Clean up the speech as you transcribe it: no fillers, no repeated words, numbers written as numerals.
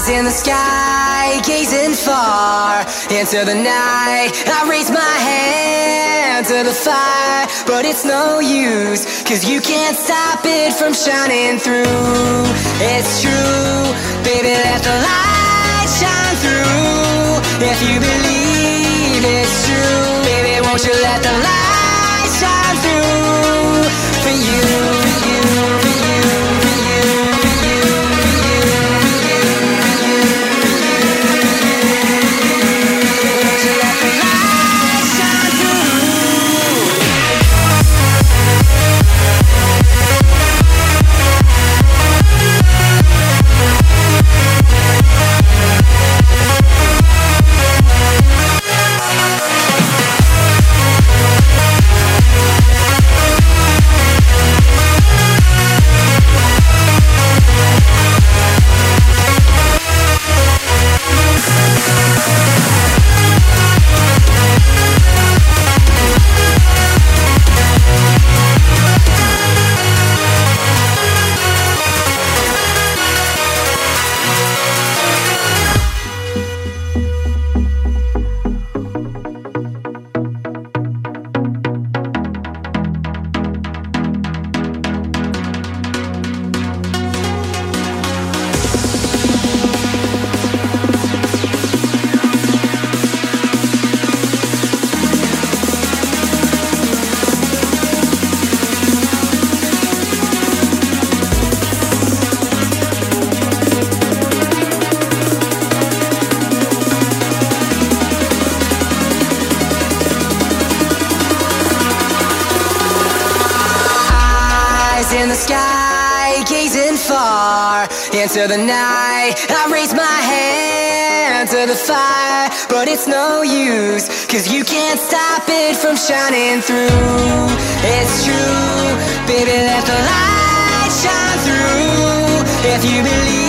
In the sky, gazing far into the night, I raise my hand to the fire, but it's no use, 'cause you can't stop it from shining through. It's true, baby, let the light shine through. If you believe it's true, baby, won't you let the light shine through for you, for you, for you, for you, for you, for you, for you. In the sky, gazing far into the night, I raise my hand to the fire, but it's no use, 'cause you can't stop it from shining through. It's true, baby, let the light shine through. If you believe